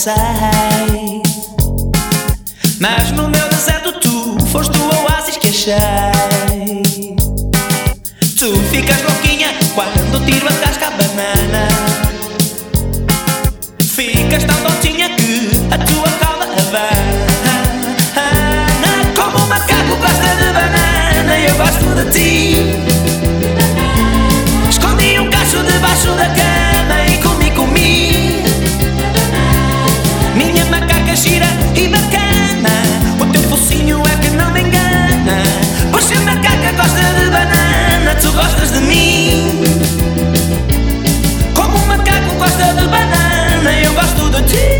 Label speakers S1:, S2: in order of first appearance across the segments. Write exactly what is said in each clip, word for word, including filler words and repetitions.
S1: sei. Mas no meu deserto tu foste o oásis que achei. Tu ficas louquinha quando tiro a casca a banana. Ficas tão tontinha que a tua cauda abana. Como um macaco gosta de banana, eu gosto de ti. Escondi um cacho debaixo da cama e comi, comi. Minha macaca gira e bacana, o teu focinho é que não me engana. Pois se a macaca gosta de banana, tu gostas de mim. Como um macaco gosta de banana, eu gosto de ti.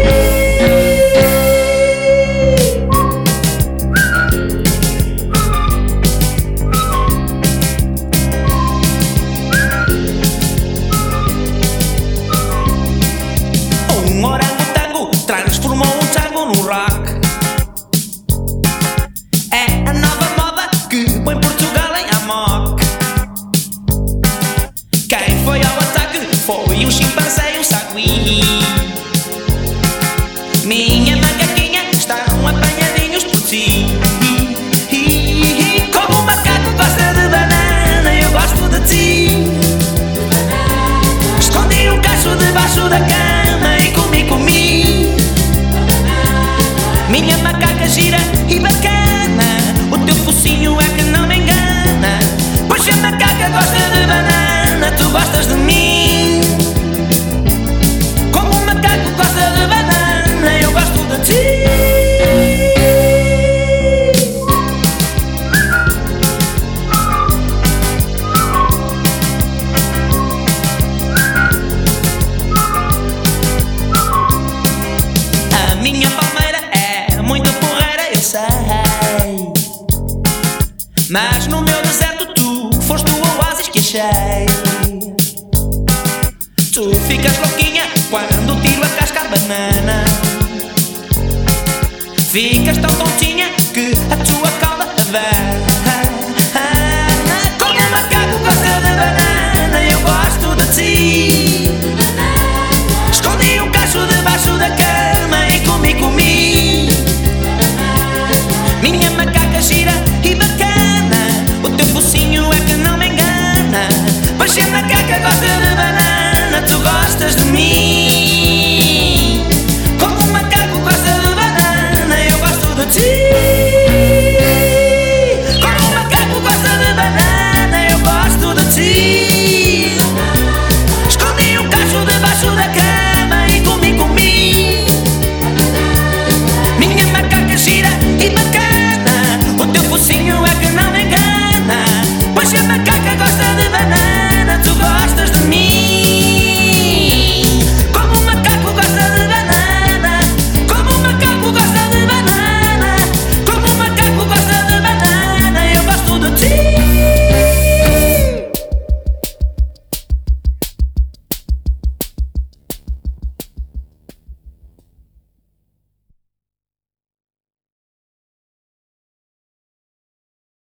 S1: Um orangotango transformou um tango num rock. É a nova moda que põe Portugal em amok. Quem foi ao ataque foi um chimpanzé e um sagui. Minha macaquinha estão apanhadinhos por ti. Como um macaco gosta de banana, eu gosto de ti. Escondi um cacho debaixo da cama e comi, comi. Minha macaca gira e bacana, o teu focinho é que não me engana. Pois se a macaca gosta de banana, tu gostas de mim. Como um macaco gosta de banana, eu gosto de ti. A minha palmeira é muito porreira, eu sei. Mas no meu deserto tu foste o oásis que achei. Tu ficas louquinha quando tiro a casca a banana. Ficas tão tontinha que a tua cauda abana. Como um macaco gosta de banana, eu gosto de ti. Escondi um cacho debaixo da cama e comi, comi. Minha macaca gira e bacana, o teu focinho é que não me engana. Pois se a macaca gosta de banana, tu gostas de mim.